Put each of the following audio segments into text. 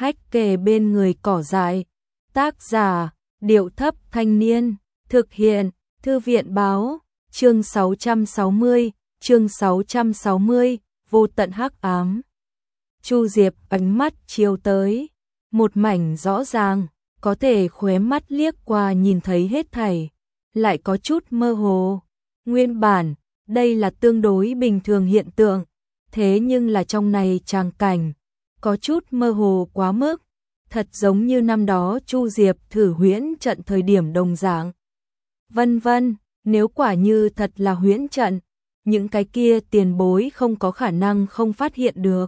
Hách kề bên người cỏ dại. Tác giả, Điệu Thấp Thanh Niên. Thực hiện, Thư viện Báo. Chương 660, Vô tận hắc ám. Chu Diệp ánh mắt chiếu tới. Một mảnh rõ ràng, có thể khóe mắt liếc qua nhìn thấy hết thảy. Lại có chút mơ hồ. Nguyên bản, đây là tương đối bình thường hiện tượng. Thế nhưng là trong này tràng cảnh, có chút mơ hồ quá mức. Thật giống như năm đó Chu Diệp thử huyễn trận thời điểm đồng dạng. Vân vân, nếu quả như thật là huyễn trận, những cái kia tiền bối không có khả năng không phát hiện được.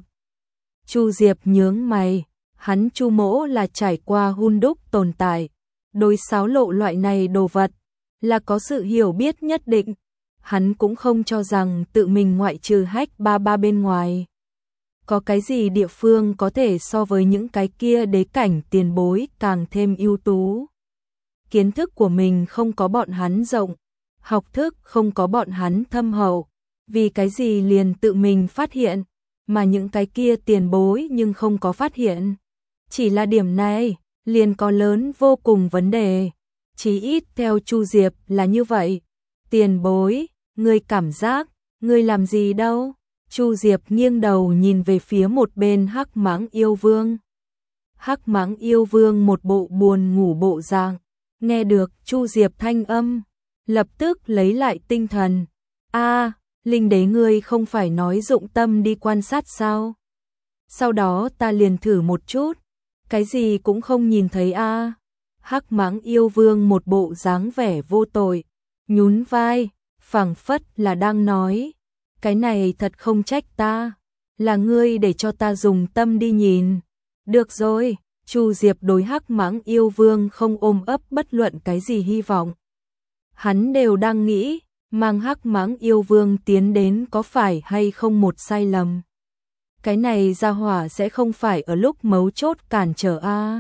Chu Diệp nhướng mày, hắn Chu mỗ là trải qua hun đúc tồn tại. Đối xáo lộ loại này đồ vật, là có sự hiểu biết nhất định. Hắn cũng không cho rằng tự mình ngoại trừ Hách ba ba bên ngoài. Có cái gì địa phương có thể so với những cái kia đế cảnh tiền bối càng thêm ưu tú. Kiến thức của mình không có bọn hắn rộng, học thức không có bọn hắn thâm hậu. Vì cái gì liền tự mình phát hiện, mà những cái kia tiền bối nhưng không có phát hiện. Chỉ là điểm này, liền có lớn vô cùng vấn đề. Chí ít theo Chu Diệp là như vậy. Tiền bối, ngươi cảm giác, ngươi làm gì đâu? Chu Diệp nghiêng đầu nhìn về phía một bên Hắc Mãng Yêu Vương. Hắc Mãng Yêu Vương một bộ buồn ngủ bộ dạng, nghe được Chu Diệp thanh âm, lập tức lấy lại tinh thần. A, Linh đế ngươi không phải nói dụng tâm đi quan sát sao? Sau đó ta liền thử một chút, cái gì cũng không nhìn thấy a. Hắc Mãng Yêu Vương một bộ dáng vẻ vô tội, nhún vai, phảng phất là đang nói, cái này thật không trách ta, là ngươi để cho ta dùng tâm đi nhìn. Được rồi, Chu Diệp đối Hắc Mãng Yêu Vương không ôm ấp bất luận cái gì hy vọng. Hắn đều đang nghĩ, mang Hắc Mãng Yêu Vương tiến đến có phải hay không một sai lầm. Cái này ra hỏa sẽ không phải ở lúc mấu chốt cản trở a.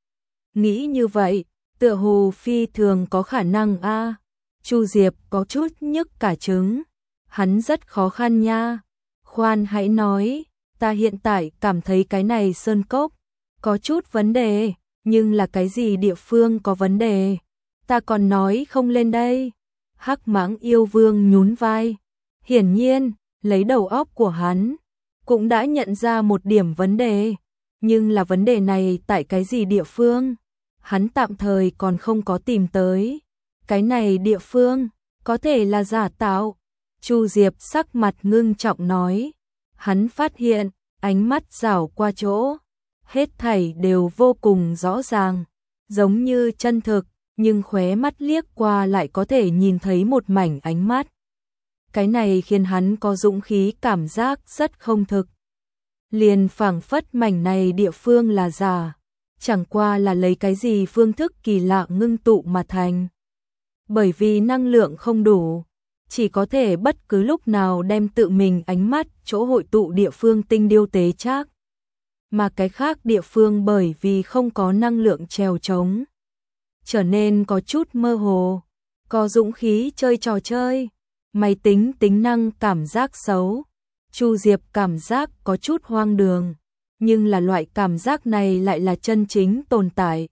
Nghĩ như vậy, tựa hồ phi thường có khả năng a. Chu Diệp có chút nhức cả trứng. Hắn rất khó khăn nha. Khoan hãy nói, ta hiện tại cảm thấy cái này sơn cốc có chút vấn đề, nhưng là cái gì địa phương có vấn đề, ta còn nói không lên đây. Hắc Mãng Yêu Vương nhún vai. Hiển nhiên, lấy đầu óc của hắn, cũng đã nhận ra một điểm vấn đề. Nhưng là vấn đề này tại cái gì địa phương? Hắn tạm thời còn không có tìm tới. Cái này địa phương, có thể là giả tạo. Chu Diệp sắc mặt ngưng trọng nói. Hắn phát hiện, ánh mắt dảo qua chỗ. Hết thảy đều vô cùng rõ ràng, giống như chân thực. Nhưng khóe mắt liếc qua lại có thể nhìn thấy một mảnh ánh mắt. Cái này khiến hắn có dũng khí cảm giác rất không thực. Liền phảng phất mảnh này địa phương là giả, chẳng qua là lấy cái gì phương thức kỳ lạ ngưng tụ mà thành. Bởi vì năng lượng không đủ, chỉ có thể bất cứ lúc nào đem tự mình ánh mắt chỗ hội tụ địa phương tinh điêu tế trác. Mà cái khác địa phương bởi vì không có năng lượng trèo trống, trở nên có chút mơ hồ. Có dũng khí chơi trò chơi, máy tính tính năng cảm giác xấu. Chu Diệp cảm giác có chút hoang đường, nhưng là loại cảm giác này lại là chân chính tồn tại.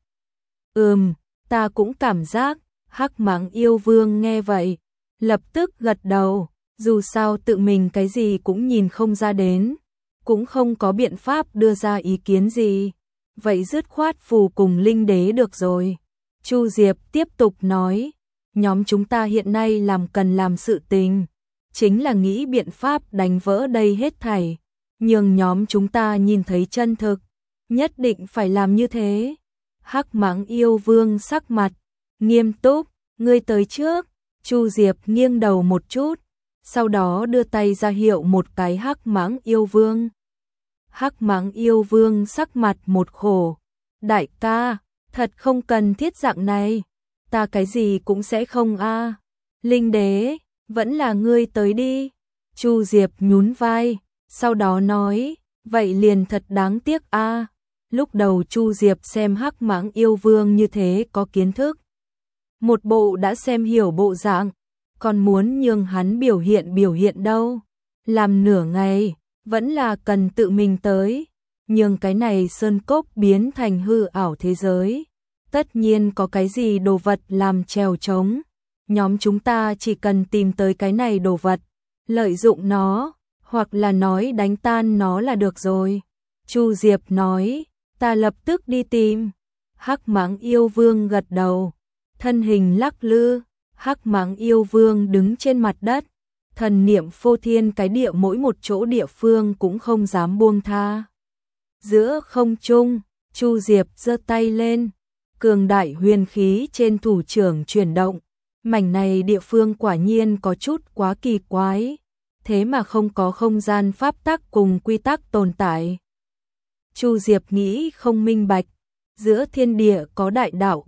Ta cũng cảm giác. Hắc Mãng Yêu Vương nghe vậy, lập tức gật đầu, dù sao tự mình cái gì cũng nhìn không ra đến, cũng không có biện pháp đưa ra ý kiến gì. Vậy dứt khoát phù cùng Linh đế được rồi. Chu Diệp tiếp tục nói, nhóm chúng ta hiện nay cần làm sự tình, chính là nghĩ biện pháp đánh vỡ đây hết thảy, nhường nhóm chúng ta nhìn thấy chân thực, nhất định phải làm như thế. Hắc Mãng Yêu Vương sắc mặt nghiêm túc, ngươi tới trước. Chu Diệp nghiêng đầu một chút, sau đó đưa tay ra hiệu một cái Hắc Mãng Yêu Vương. Hắc Mãng Yêu Vương sắc mặt một khổ, đại ca, thật không cần thiết dạng này, ta cái gì cũng sẽ không a. Linh đế, vẫn là ngươi tới đi. Chu Diệp nhún vai, sau đó nói, vậy liền thật đáng tiếc a. Lúc đầu Chu Diệp xem Hắc Mãng Yêu Vương như thế có kiến thức, một bộ đã xem hiểu bộ dạng, còn muốn nhường hắn biểu hiện đâu. Làm nửa ngày, vẫn là cần tự mình tới. nhường cái này sơn cốc biến thành hư ảo thế giới. Tất nhiên có cái gì đồ vật làm trèo trống, nhóm chúng ta chỉ cần tìm tới cái này đồ vật, lợi dụng nó, hoặc là nói đánh tan nó là được rồi. Chu Diệp nói, ta lập tức đi tìm. Hắc Mãng Yêu Vương gật đầu, thân hình lắc lư, Hắc Mãng Yêu Vương đứng trên mặt đất, thần niệm phô thiên cái địa, mỗi một chỗ địa phương cũng không dám buông tha. Giữa không trung, Chu Diệp giơ tay lên, cường đại huyền khí trên thủ trưởng chuyển động. Mảnh này địa phương quả nhiên có chút quá kỳ quái, thế mà không có không gian pháp tắc cùng quy tắc tồn tại. Chu Diệp nghĩ không minh bạch, giữa thiên địa có đại đạo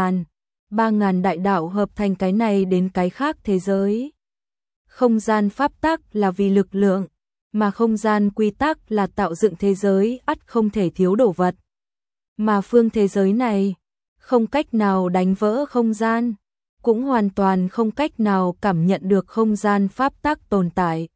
3.000 đại đạo hợp thành cái này đến cái khác thế giới. Không gian pháp tắc là vì lực lượng, mà không gian quy tắc là tạo dựng thế giới ắt không thể thiếu đồ vật. Mà phương thế giới này, không cách nào đánh vỡ không gian, cũng hoàn toàn không cách nào cảm nhận được không gian pháp tắc tồn tại.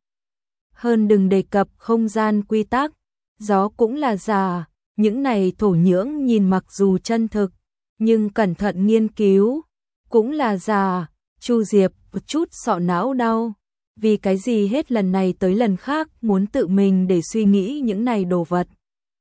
Hơn đừng đề cập không gian quy tắc, gió cũng là giả, những này thổ nhưỡng nhìn mặc dù chân thực, nhưng cẩn thận nghiên cứu, cũng là giả. Chu Diệp một chút sọ não đau, vì cái gì hết lần này tới lần khác muốn tự mình để suy nghĩ những này đồ vật.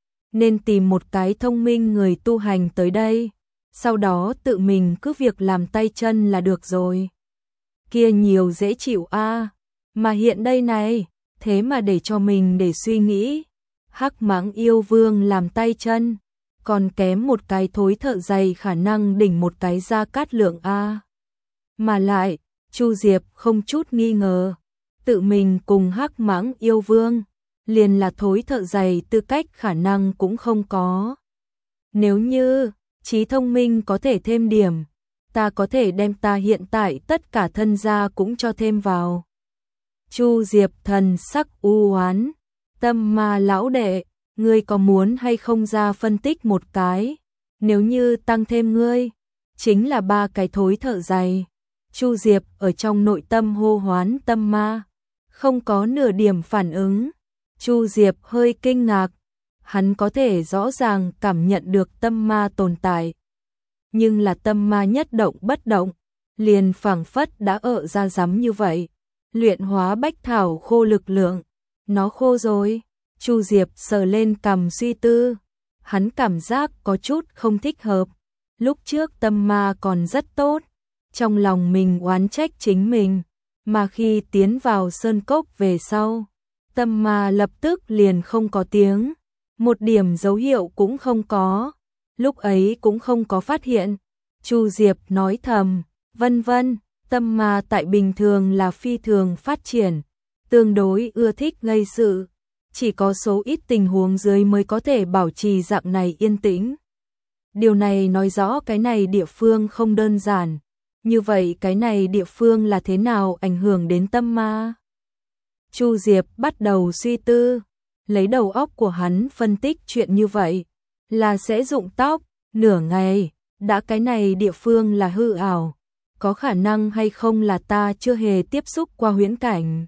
Nên tìm một cái thông minh người tu hành tới đây, sau đó tự mình cứ việc làm tay chân là được rồi. Kia nhiều dễ chịu a, mà hiện đây này, thế mà để cho mình để suy nghĩ. Hắc Mãng Yêu Vương làm tay chân, còn kém một cái thối thợ giày khả năng đỉnh một cái Gia Cát Lượng a. Mà lại, Chu Diệp không chút nghi ngờ, tự mình cùng Hắc Mãng Yêu Vương, liền là thối thợ giày tư cách khả năng cũng không có. Nếu như trí thông minh có thể thêm điểm, ta có thể đem ta hiện tại tất cả thân gia cũng cho thêm vào. Chu Diệp thần sắc u oán, Tâm Ma lão đệ, ngươi có muốn hay không ra phân tích một cái, nếu như tăng thêm ngươi, chính là 3 cái thối thợ giày. Chu Diệp ở trong nội tâm hô hoán Tâm Ma, không có nửa điểm phản ứng. Chu Diệp hơi kinh ngạc, hắn có thể rõ ràng cảm nhận được Tâm Ma tồn tại. Nhưng là Tâm Ma nhất động bất động, liền phảng phất đã ở ra rắm như vậy. Luyện hóa bách thảo khô lực lượng, nó khô rồi. Chu Diệp sờ lên cằm suy tư, hắn cảm giác có chút không thích hợp. Lúc trước Tâm Ma còn rất tốt, trong lòng mình oán trách chính mình, mà khi tiến vào sơn cốc về sau, Tâm Ma lập tức liền không có tiếng, một điểm dấu hiệu cũng không có, lúc ấy cũng không có phát hiện. Chu Diệp nói thầm, vân vân, Tâm Ma tại bình thường là phi thường phát triển, tương đối ưa thích gây sự, chỉ có số ít tình huống dưới mới có thể bảo trì dạng này yên tĩnh. Điều này nói rõ cái này địa phương không đơn giản, như vậy cái này địa phương là thế nào ảnh hưởng đến Tâm Ma? Chu Diệp bắt đầu suy tư, lấy đầu óc của hắn phân tích chuyện như vậy, là sẽ rụng tóc, nửa ngày, đã cái này địa phương là hư ảo, có khả năng hay không là ta chưa hề tiếp xúc qua huyễn cảnh.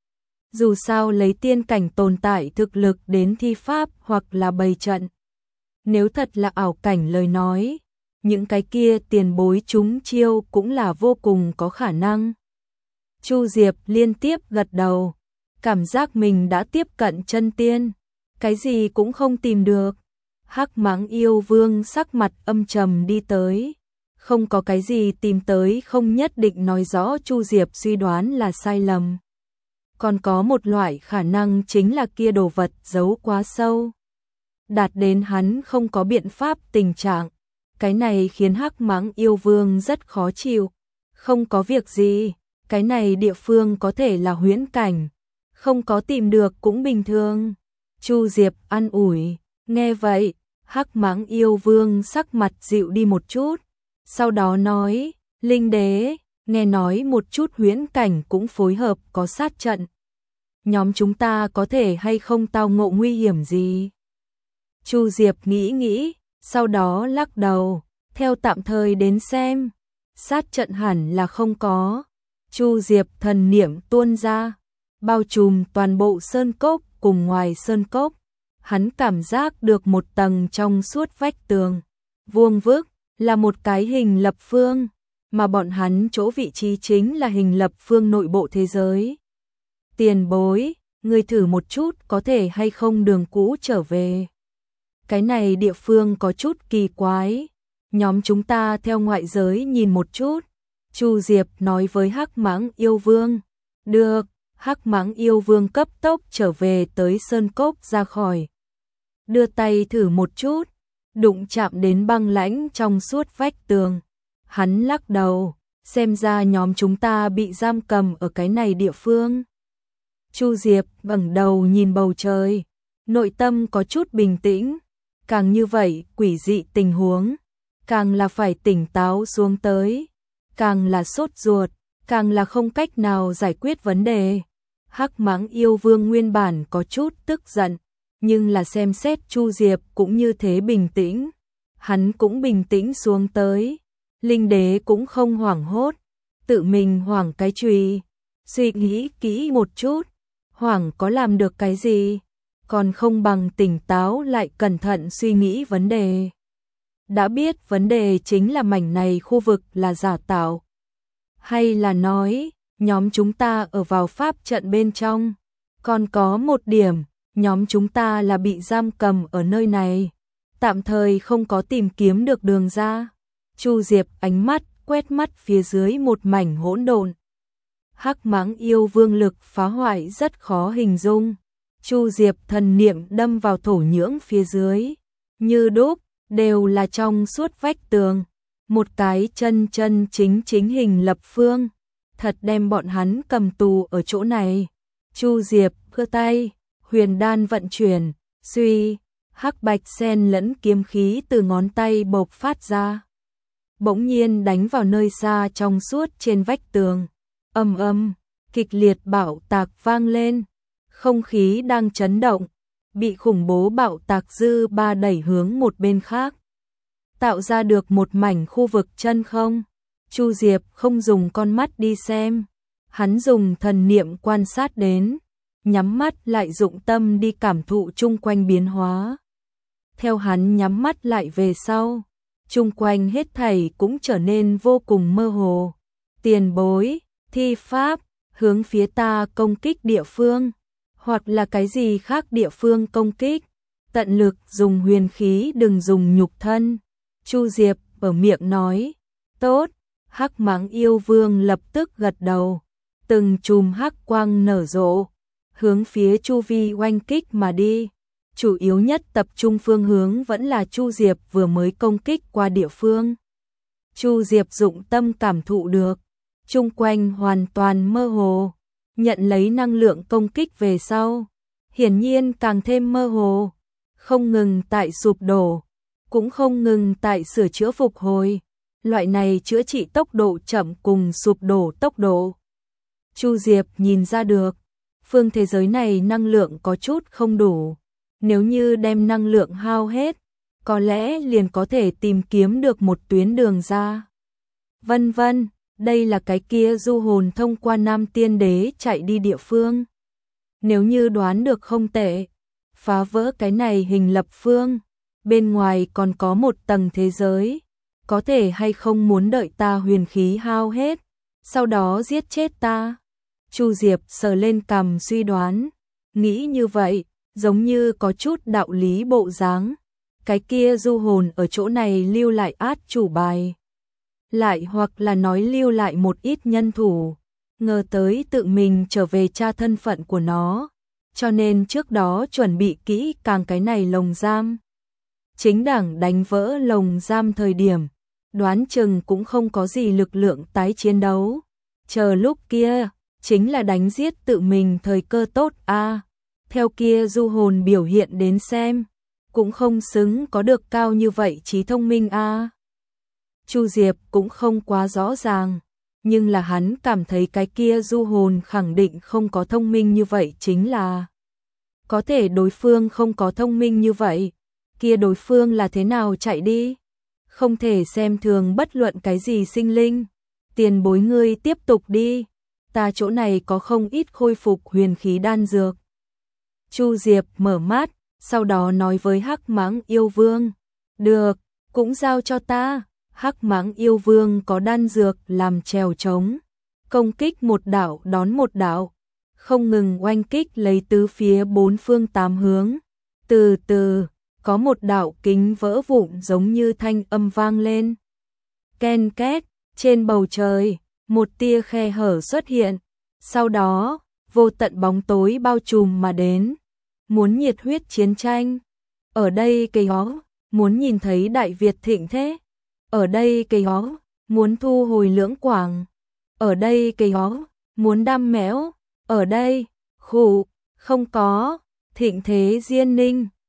Dù sao lấy tiên cảnh tồn tại thực lực đến thi pháp hoặc là bày trận. Nếu thật là ảo cảnh lời nói, những cái kia tiền bối chúng chiêu cũng là vô cùng có khả năng. Chu Diệp liên tiếp gật đầu, cảm giác mình đã tiếp cận chân tiên, cái gì cũng không tìm được. Hắc Mãng Yêu Vương sắc mặt âm trầm đi tới, không có cái gì tìm tới không nhất định nói rõ Chu Diệp suy đoán là sai lầm. Còn có một loại khả năng chính là kia đồ vật giấu quá sâu, đạt đến hắn không có biện pháp tình trạng. Cái này khiến Hắc Mãng Yêu Vương rất khó chịu. Không có việc gì, cái này địa phương có thể là huyễn cảnh, không có tìm được cũng bình thường. Chu Diệp an ủi, nghe vậy, Hắc Mãng Yêu Vương sắc mặt dịu đi một chút, sau đó nói, Linh Đế, nghe nói một chút huyễn cảnh cũng phối hợp có sát trận. Nhóm chúng ta có thể hay không tao ngộ nguy hiểm gì? Chu Diệp nghĩ nghĩ, sau đó lắc đầu, theo tạm thời đến xem, sát trận hẳn là không có. Chu Diệp thần niệm tuôn ra, bao trùm toàn bộ sơn cốc cùng ngoài sơn cốc. hắn cảm giác được một tầng trong suốt vách tường, vuông vức, là một cái hình lập phương, mà bọn hắn chỗ vị trí chính là hình lập phương nội bộ thế giới. Tiền bối, ngươi thử một chút có thể hay không đường cũ trở về. Cái này địa phương có chút kỳ quái, nhóm chúng ta theo ngoại giới nhìn một chút. Chu Diệp nói với Hắc Mãng Yêu Vương. Được, Hắc Mãng Yêu Vương cấp tốc trở về tới sơn cốc ra khỏi. Đưa tay thử một chút, đụng chạm đến băng lãnh trong suốt vách tường. Hắn lắc đầu, xem ra nhóm chúng ta bị giam cầm ở cái này địa phương. Chu Diệp ngẩng đầu nhìn bầu trời, nội tâm có chút bình tĩnh. Càng như vậy, quỷ dị tình huống, càng là phải tỉnh táo xuống tới, càng là sốt ruột, càng là không cách nào giải quyết vấn đề. Hắc Mãng Yêu Vương nguyên bản có chút tức giận, nhưng là xem xét Chu Diệp cũng như thế bình tĩnh, hắn cũng bình tĩnh xuống tới. Linh Đế cũng không hoảng hốt, tự mình hoảng cái chùy, suy nghĩ kỹ một chút, hoảng có làm được cái gì, còn không bằng tỉnh táo lại cẩn thận suy nghĩ vấn đề. Đã biết vấn đề chính là mảnh này khu vực là giả tạo, hay là nói nhóm chúng ta ở vào pháp trận bên trong, còn có một điểm, nhóm chúng ta là bị giam cầm ở nơi này, tạm thời không có tìm kiếm được đường ra. Chu Diệp ánh mắt quét mắt phía dưới một mảnh hỗn độn. Hắc Mãng Yêu Vương lực phá hoại rất khó hình dung. Chu Diệp thần niệm đâm vào thổ nhưỡng phía dưới, như đúc, đều là trong suốt vách tường, một cái chân chính hình lập phương, thật đem bọn hắn cầm tù ở chỗ này. Chu Diệp giơ tay, huyền đan vận chuyển, suy, hắc bạch xen lẫn kiếm khí từ ngón tay bộc phát ra, bỗng nhiên đánh vào nơi xa trong suốt trên vách tường. Ầm ầm, kịch liệt bạo tạc vang lên, không khí đang chấn động, bị khủng bố bạo tạc dư ba đẩy hướng một bên khác, tạo ra được một mảnh khu vực chân không. Chu Diệp không dùng con mắt đi xem, hắn dùng thần niệm quan sát đến, nhắm mắt lại dụng tâm đi cảm thụ chung quanh biến hóa. Theo hắn nhắm mắt lại về sau, chung quanh hết thảy cũng trở nên vô cùng mơ hồ. Tiền bối, thi pháp, hướng phía ta công kích địa phương, hoặc là cái gì khác địa phương công kích, tận lực dùng huyền khí đừng dùng nhục thân. Chu Diệp ở miệng nói, tốt. Hắc Mãng Yêu Vương lập tức gật đầu, từng chùm hắc quang nở rộ, hướng phía chu vi oanh kích mà đi. Chủ yếu nhất tập trung phương hướng vẫn là Chu Diệp vừa mới công kích qua địa phương. Chu Diệp dụng tâm cảm thụ được, chung quanh hoàn toàn mơ hồ, nhận lấy năng lượng công kích về sau, hiển nhiên càng thêm mơ hồ, không ngừng tại sụp đổ, cũng không ngừng tại sửa chữa phục hồi. Loại này chữa trị tốc độ chậm cùng sụp đổ tốc độ. Chu Diệp nhìn ra được, phương thế giới này năng lượng có chút không đủ. Nếu như đem năng lượng hao hết, có lẽ liền có thể tìm kiếm được một tuyến đường ra. Vân vân, đây là cái kia du hồn thông qua Nam Tiên Đế chạy đi địa phương. Nếu như đoán được không tệ, phá vỡ cái này hình lập phương, bên ngoài còn có một tầng thế giới. Có thể hay không muốn đợi ta huyền khí hao hết, sau đó giết chết ta? Chu Diệp sờ lên cằm suy đoán, nghĩ như vậy, giống như có chút đạo lý bộ dáng. Cái kia du hồn ở chỗ này lưu lại át chủ bài, lại hoặc là nói lưu lại một ít nhân thủ, ngờ tới tự mình trở về tra thân phận của nó, cho nên trước đó chuẩn bị kỹ càng cái này lồng giam. Chính đảng đánh vỡ lồng giam thời điểm, đoán chừng cũng không có gì lực lượng tái chiến đấu. Chờ lúc kia, chính là đánh giết tự mình thời cơ tốt a. Theo kia du hồn biểu hiện đến xem, cũng không xứng có được cao như vậy trí thông minh a. Chu Diệp cũng không quá rõ ràng, nhưng là hắn cảm thấy cái kia du hồn khẳng định không có thông minh như vậy, chính là có thể đối phương không có thông minh như vậy, kia đối phương là thế nào chạy đi? Không thể xem thường bất luận cái gì sinh linh. Tiền bối ngươi tiếp tục đi, ta chỗ này có không ít khôi phục huyền khí đan dược. Chu Diệp mở mắt, sau đó nói với Hắc Mãng Yêu Vương, được, cũng giao cho ta. Hắc Mãng Yêu Vương có đan dược làm chèo trống, công kích một đạo đón một đạo, không ngừng oanh kích lấy tứ phía bốn phương tám hướng. Từ từ, có một đạo kính vỡ vụn giống như thanh âm vang lên. Ken két, trên bầu trời, một tia khe hở xuất hiện, sau đó, vô tận bóng tối bao trùm mà đến, muốn nhiệt huyết chiến tranh. Ở đây cây ó, muốn nhìn thấy Đại Việt thịnh thế. Ở đây cây ó, muốn thu hồi Lưỡng Quảng. Ở đây cây ó, muốn đam mẽo. Ở đây, khụ, không có, thịnh thế Diên Ninh.